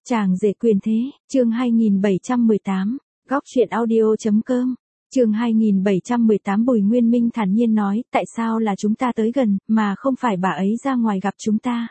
Chàng rể quyền thế, chương 2718, góc truyện audio.com, chương 2718 Bùi Nguyên Minh thản nhiên nói, tại sao là chúng ta tới gần, mà không phải bà ấy ra ngoài gặp chúng ta.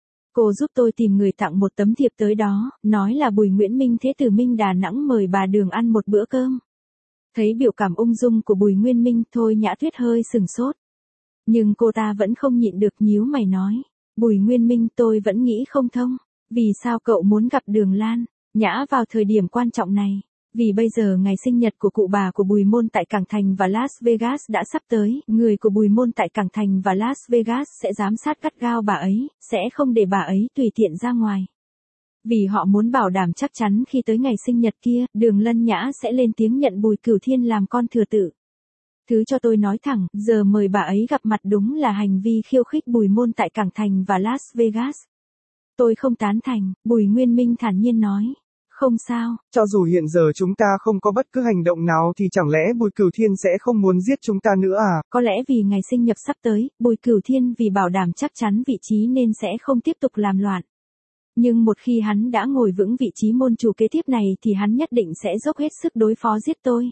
Cô giúp tôi tìm người tặng một tấm thiệp tới đó, nói là Bùi Nguyễn Minh Thế Tử Minh Đà Nẵng mời bà Đường ăn một bữa cơm. Thấy biểu cảm ung dung của Bùi Nguyên Minh, Thôi Nhã Tuyết hơi sừng sốt. Nhưng cô ta vẫn không nhịn được nhíu mày nói, Bùi Nguyên Minh, tôi vẫn nghĩ không thông. Vì sao cậu muốn gặp Đường Lan, Nhã vào thời điểm quan trọng này? Vì bây giờ ngày sinh nhật của cụ bà của Bùi Môn tại Cảng Thành và Las Vegas đã sắp tới, người của Bùi Môn tại Cảng Thành và Las Vegas sẽ giám sát gắt gao bà ấy, sẽ không để bà ấy tùy tiện ra ngoài. Vì họ muốn bảo đảm chắc chắn khi tới ngày sinh nhật kia, Đường Lân Nhã sẽ lên tiếng nhận Bùi Cửu Thiên làm con thừa tự. Thứ cho tôi nói thẳng, giờ mời bà ấy gặp mặt đúng là hành vi khiêu khích Bùi Môn tại Cảng Thành và Las Vegas. Tôi không tán thành, Bùi Nguyên Minh thản nhiên nói. Không sao. Cho dù hiện giờ chúng ta không có bất cứ hành động nào thì chẳng lẽ Bùi Cửu Thiên sẽ không muốn giết chúng ta nữa à? Có lẽ vì ngày sinh nhật sắp tới, Bùi Cửu Thiên vì bảo đảm chắc chắn vị trí nên sẽ không tiếp tục làm loạn. Nhưng một khi hắn đã ngồi vững vị trí môn chủ kế tiếp này thì hắn nhất định sẽ dốc hết sức đối phó giết tôi.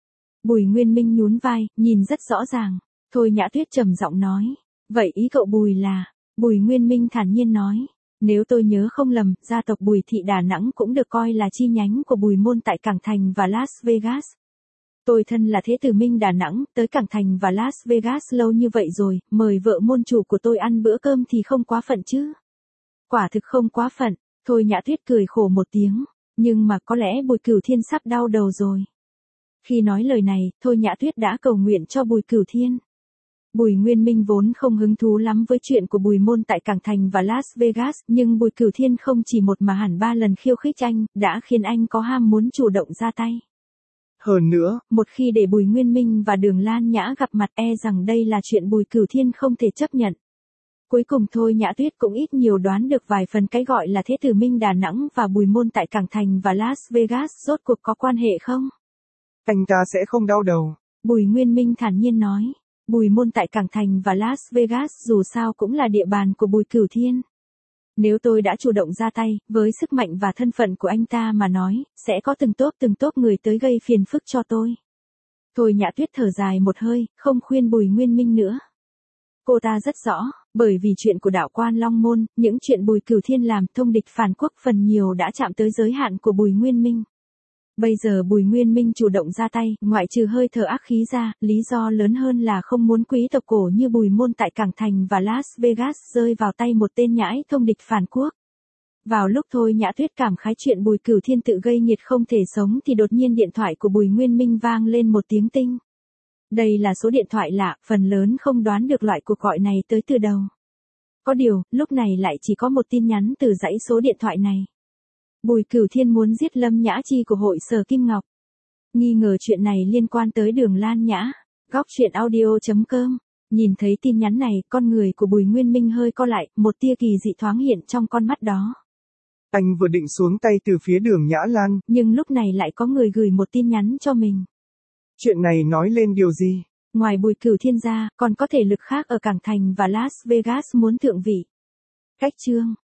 Bùi Nguyên Minh nhún vai, nhìn rất rõ ràng. Thôi Nhã Tuyết trầm giọng nói. Vậy ý cậu Bùi là? Bùi Nguyên Minh thản nhiên nói. Nếu tôi nhớ không lầm, gia tộc Bùi Thị Đà Nẵng cũng được coi là chi nhánh của Bùi Môn tại Cảng Thành và Las Vegas. Tôi thân là Thế Tử Minh Đà Nẵng, tới Cảng Thành và Las Vegas lâu như vậy rồi, mời vợ môn chủ của tôi ăn bữa cơm thì không quá phận chứ. Quả thực không quá phận, Thôi Nhã Tuyết cười khổ một tiếng, nhưng mà có lẽ Bùi Cửu Thiên sắp đau đầu rồi. Khi nói lời này, Thôi Nhã Tuyết đã cầu nguyện cho Bùi Cửu Thiên. Bùi Nguyên Minh vốn không hứng thú lắm với chuyện của Bùi Môn tại Cảng Thành và Las Vegas, nhưng Bùi Cửu Thiên không chỉ một mà hẳn 3 lần khiêu khích anh, đã khiến anh có ham muốn chủ động ra tay. Hơn nữa, một khi để Bùi Nguyên Minh và Đường Lan Nhã gặp mặt rằng đây là chuyện Bùi Cửu Thiên không thể chấp nhận. Cuối cùng Thôi Nhã Tuyết cũng ít nhiều đoán được vài phần cái gọi là Thế Tử Minh Đà Nẵng và Bùi Môn tại Cảng Thành và Las Vegas rốt cuộc có quan hệ không? Anh ta sẽ không đau đầu. Bùi Nguyên Minh thản nhiên nói. Bùi Môn tại Cảng Thành và Las Vegas dù sao cũng là địa bàn của Bùi Cửu Thiên. Nếu tôi đã chủ động ra tay, với sức mạnh và thân phận của anh ta mà nói, sẽ có từng tốp người tới gây phiền phức cho tôi. Thôi Nhã Tuyết thở dài một hơi, không khuyên Bùi Nguyên Minh nữa. Cô ta rất rõ, bởi vì chuyện của đạo quan Long Môn, những chuyện Bùi Cửu Thiên làm thông địch phản quốc phần nhiều đã chạm tới giới hạn của Bùi Nguyên Minh. Bây giờ Bùi Nguyên Minh chủ động ra tay, ngoại trừ hơi thở ác khí ra, lý do lớn hơn là không muốn quý tộc cổ như Bùi Môn tại Cảng Thành và Las Vegas rơi vào tay một tên nhãi thông địch phản quốc. Vào lúc Thôi Nhã Tuyết cảm khái chuyện Bùi Cửu Thiên tự gây nghiệt không thể sống thì đột nhiên điện thoại của Bùi Nguyên Minh vang lên một tiếng tinh. Đây là số điện thoại lạ, phần lớn không đoán được loại cuộc gọi này tới từ đâu. Có điều, lúc này lại chỉ có một tin nhắn từ dãy số điện thoại này. Bùi Cửu Thiên muốn giết Lâm Nhã Chi của hội Sở Kim Ngọc. Nghi ngờ chuyện này liên quan tới Đường Lan Nhã. Góc truyện audio.com. Nhìn thấy tin nhắn này, con người của Bùi Nguyên Minh hơi co lại, một tia kỳ dị thoáng hiện trong con mắt đó. Anh vừa định xuống tay từ phía Đường Nhã Lan, nhưng lúc này lại có người gửi một tin nhắn cho mình. Chuyện này nói lên điều gì? Ngoài Bùi Cửu Thiên ra, còn có thể lực khác ở Cảng Thành và Las Vegas muốn thượng vị. Cách chương